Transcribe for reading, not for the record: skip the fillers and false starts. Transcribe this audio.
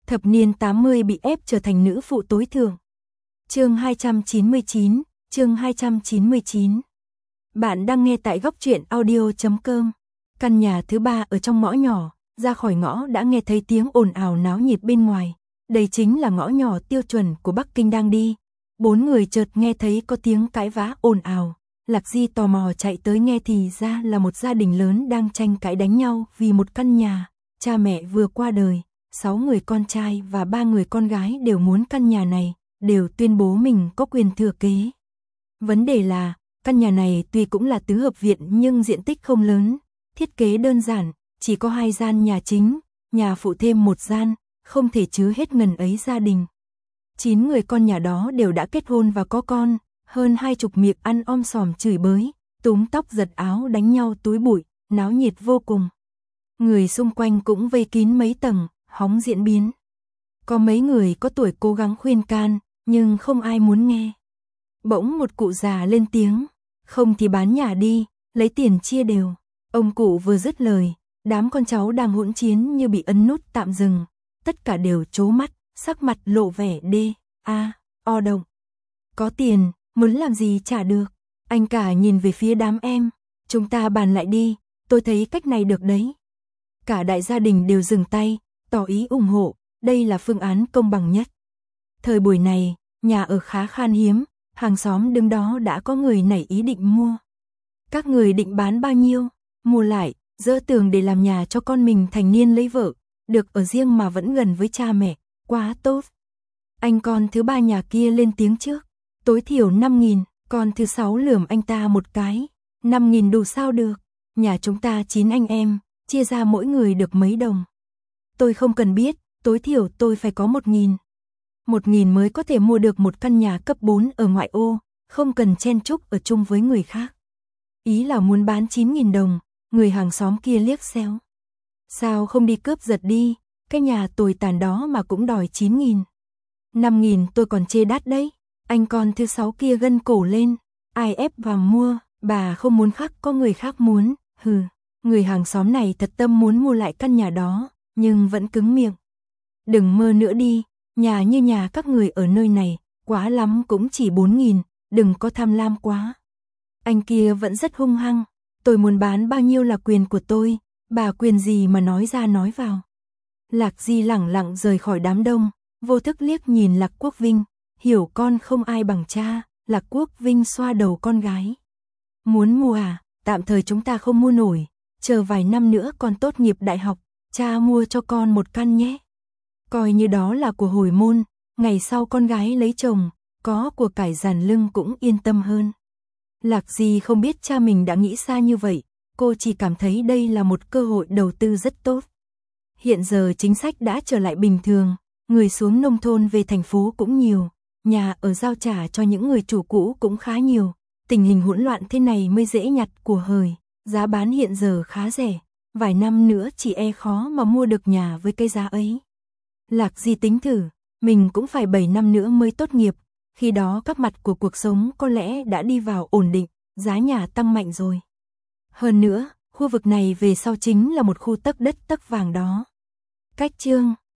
Thập niên 80 bị ép trở thành nữ phụ tối thượng. Chương 299, chương 299. Bạn đang nghe tại goctruyện.audio.com. Căn nhà thứ 3 ở trong ngõ nhỏ, ra khỏi ngõ đã nghe thấy tiếng ồn ào náo nhiệt bên ngoài. Đây chính là ngõ nhỏ tiêu chuẩn của Bắc Kinh đang đi. 4 người chợt nghe thấy có tiếng cãi vã ồn ào. Lạc Di tò mò chạy tới nghe thì ra là một gia đình lớn đang tranh cãi đánh nhau vì một căn nhà. Cha mẹ vừa qua đời, 6 người con trai và 3 người con gái đều muốn căn nhà này, đều tuyên bố mình có quyền thừa kế. Vấn đề là, căn nhà này tuy cũng là tứ hợp viện nhưng diện tích không lớn, thiết kế đơn giản, chỉ có 2 gian nhà chính, nhà phụ thêm 1 gian, không thể chứa hết ngần ấy gia đình. 9 người con nhà đó đều đã kết hôn và có con, hơn 20 miệng ăn om sòm chửi bới, túm tóc giật áo đánh nhau túi bụi, náo nhiệt vô cùng. Người xung quanh cũng vây kín mấy tầng, hóng diễn biến. Có mấy người có tuổi cố gắng khuyên can, nhưng không ai muốn nghe. Bỗng một cụ già lên tiếng, không thì bán nhà đi, lấy tiền chia đều. Ông cụ vừa dứt lời, đám con cháu đang hỗn chiến như bị ấn nút tạm dừng, tất cả đều trố mắt, sắc mặt lộ vẻ o động. Có tiền, muốn làm gì trả được. Anh cả nhìn về phía đám em, chúng ta bàn lại đi, tôi thấy cách này được đấy. Cả đại gia đình đều dừng tay, tỏ ý ủng hộ, đây là phương án công bằng nhất. Thời buổi này, nhà ở khá khan hiếm, hàng xóm đứng đó đã có người nảy ý định mua. Các người định bán bao nhiêu? Mua lại, dỡ tường để làm nhà cho con mình thành niên lấy vợ, được ở riêng mà vẫn gần với cha mẹ, quá tốt. Anh con thứ 3 nhà kia lên tiếng trước, tối thiểu 5.000, con thứ 6 lườm anh ta một cái, 5.000 đủ sao được, nhà chúng ta 9 anh em, chia ra mỗi người được mấy đồng. Tôi không cần biết, tối thiểu tôi phải có 1.000. 1.000 mới có thể mua được một căn nhà cấp 4 ở ngoại ô, không cần chen chúc ở chung với người khác. Ý là muốn bán 9.000 đồng, người hàng xóm kia liếc xéo. Sao không đi cướp giật đi, cái nhà tồi tàn đó mà cũng đòi 9.000. 5.000 tôi còn chê đắt đấy. Anh con thứ 6 kia gân cổ lên, ai ép vào mua, bà không muốn khác có người khác muốn, hừ. Người hàng xóm này thật tâm muốn mua lại căn nhà đó, nhưng vẫn cứng miệng. Đừng mơ nữa đi, nhà như nhà các người ở nơi này, quá lắm cũng chỉ 4.000, đừng có tham lam quá. Anh kia vẫn rất hung hăng, tôi muốn bán bao nhiêu là quyền của tôi, bà quyền gì mà nói ra nói vào. Lạc Di lẳng lặng rời khỏi đám đông, vô thức liếc nhìn Lạc Quốc Vinh, hiểu con không ai bằng cha. Lạc Quốc Vinh xoa đầu con gái. Muốn mua à, tạm thời chúng ta không mua nổi, chờ vài năm nữa con tốt nghiệp đại học, cha mua cho con một căn nhé. Coi như đó là của hồi môn, ngày sau con gái lấy chồng, có của cải dàn lưng cũng yên tâm hơn. Lạc Di không biết cha mình đã nghĩ xa như vậy, cô chỉ cảm thấy đây là một cơ hội đầu tư rất tốt. Hiện giờ chính sách đã trở lại bình thường, người xuống nông thôn về thành phố cũng nhiều, nhà ở giao trả cho những người chủ cũ cũng khá nhiều, tình hình hỗn loạn thế này mới dễ nhặt của hời, giá bán hiện giờ khá rẻ, vài năm nữa chỉ khó mà mua được nhà với cái giá ấy. Lạc Di tính thử, mình cũng phải 7 năm nữa mới tốt nghiệp, khi đó các mặt của cuộc sống có lẽ đã đi vào ổn định, giá nhà tăng mạnh rồi. Hơn nữa, khu vực này về sau chính là một khu tấc đất tấc vàng đó. Cách chương